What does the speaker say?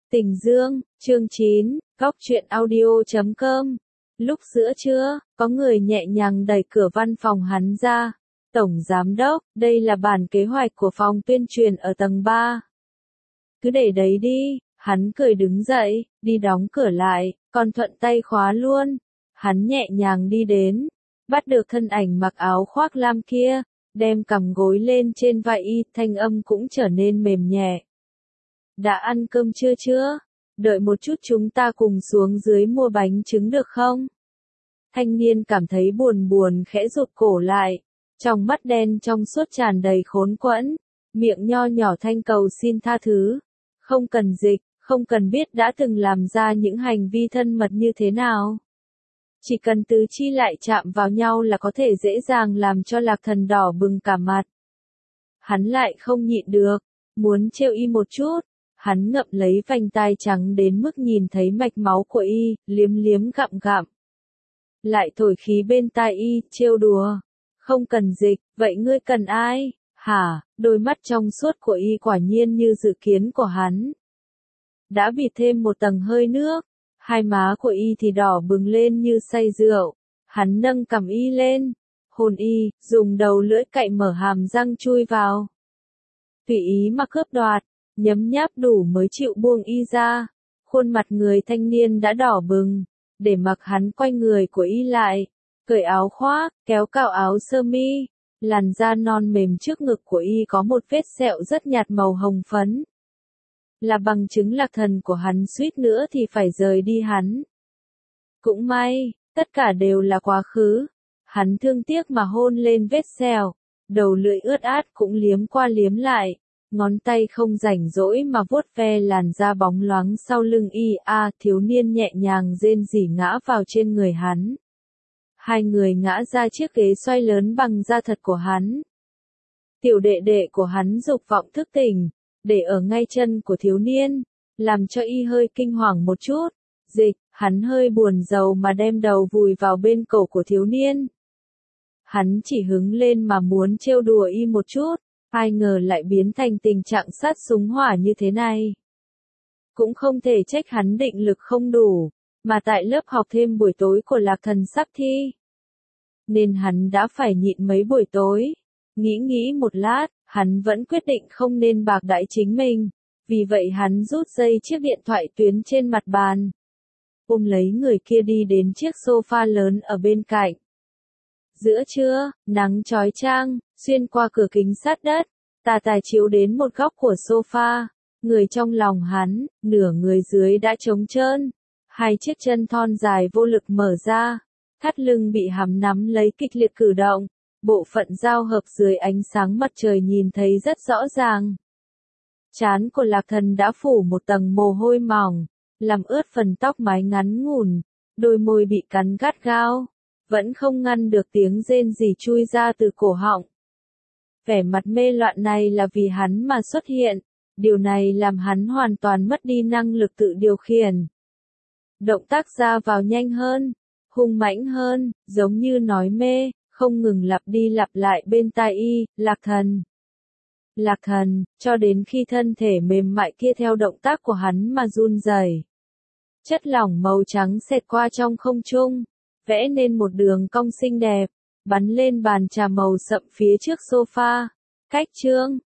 Tình Dương, chương 9, Góc truyện audio.com. Lúc giữa trưa, có người nhẹ nhàng đẩy cửa văn phòng hắn ra. Tổng Giám đốc, đây là bản kế hoạch của phòng tuyên truyền ở tầng 3. Cứ để đấy đi, hắn cười đứng dậy, đi đóng cửa lại, còn thuận tay khóa luôn. Hắn nhẹ nhàng đi đến, bắt được thân ảnh mặc áo khoác lam kia, đem cằm gối lên trên vai y, thanh âm cũng trở nên mềm nhẹ. Đã ăn cơm chưa? Đợi một chút chúng ta cùng xuống dưới mua bánh trứng được không? Thanh niên cảm thấy buồn khẽ rụt cổ lại, trong mắt đen trong suốt tràn đầy khốn quẫn, miệng nho nhỏ thanh cầu xin tha thứ. Không cần dịch, không cần biết đã từng làm ra những hành vi thân mật như thế nào. Chỉ cần tứ chi lại chạm vào nhau là có thể dễ dàng làm cho Lạc Thần đỏ bừng cả mặt. Hắn lại không nhịn được, muốn trêu y một chút. Hắn ngậm lấy vành tai trắng đến mức nhìn thấy mạch máu của y, liếm gặm. Lại thổi khí bên tai y, trêu đùa. Không cần dịch, vậy ngươi cần ai? Hả? Đôi mắt trong suốt của y quả nhiên như dự kiến của hắn. Đã bịt thêm một tầng hơi nước, hai má của y thì đỏ bừng lên như say rượu. Hắn nâng cằm y lên, hôn y, dùng đầu lưỡi cạy mở hàm răng chui vào. Tùy ý mà cướp đoạt. Nhấm nháp đủ mới chịu buông y ra, khuôn mặt người thanh niên đã đỏ bừng, để mặc hắn quay người của y lại, cởi áo khoác, kéo cào áo sơ mi, làn da non mềm trước ngực của y có một vết sẹo rất nhạt màu hồng phấn. Là bằng chứng Lạc Thần của hắn suýt nữa thì phải rời đi hắn. Cũng may, tất cả đều là quá khứ, hắn thương tiếc mà hôn lên vết sẹo, đầu lưỡi ướt át cũng liếm qua liếm lại. Ngón tay không rảnh rỗi mà vuốt ve làn da bóng loáng sau lưng y, thiếu niên nhẹ nhàng rên rỉ ngã vào trên người hắn. Hai người ngã ra chiếc ghế xoay lớn bằng da thật của hắn. Tiểu đệ đệ của hắn dục vọng thức tỉnh, để ở ngay chân của thiếu niên, làm cho y hơi kinh hoàng một chút. Dịch, hắn hơi buồn rầu mà đem đầu vùi vào bên cổ của thiếu niên. Hắn chỉ hứng lên mà muốn trêu đùa y một chút. Ai ngờ lại biến thành tình trạng sát súng hỏa như thế này. Cũng không thể trách hắn định lực không đủ, mà tại lớp học thêm buổi tối của Lạc Thần sắp thi. Nên hắn đã phải nhịn mấy buổi tối. Nghĩ một lát, hắn vẫn quyết định không nên bạc đãi chính mình. Vì vậy hắn rút dây chiếc điện thoại tuyến trên mặt bàn. Ôm lấy người kia đi đến chiếc sofa lớn ở bên cạnh. Giữa trưa, nắng chói chang, xuyên qua cửa kính sát đất, tà chiếu đến một góc của sofa, người trong lòng hắn, nửa người dưới đã trống trơn, hai chiếc chân thon dài vô lực mở ra, thắt lưng bị hắn nắm lấy kịch liệt cử động, bộ phận giao hợp dưới ánh sáng mặt trời nhìn thấy rất rõ ràng. Trán của Lạc Thần đã phủ một tầng mồ hôi mỏng, làm ướt phần tóc mái ngắn ngủn, đôi môi bị cắn gắt gao. Vẫn không ngăn được tiếng rên rỉ chui ra từ cổ họng. Vẻ mặt mê loạn này là vì hắn mà xuất hiện, điều này làm hắn hoàn toàn mất đi năng lực tự điều khiển. Động tác ra vào nhanh hơn, hung mãnh hơn, giống như nói mê, không ngừng lặp đi lặp lại bên tai y, Lạc Thần, cho đến khi thân thể mềm mại kia theo động tác của hắn mà run rẩy. Chất lỏng màu trắng xẹt qua trong không trung. Vẽ nên một đường cong xinh đẹp, bắn lên bàn trà màu sậm phía trước sofa. Cách chương,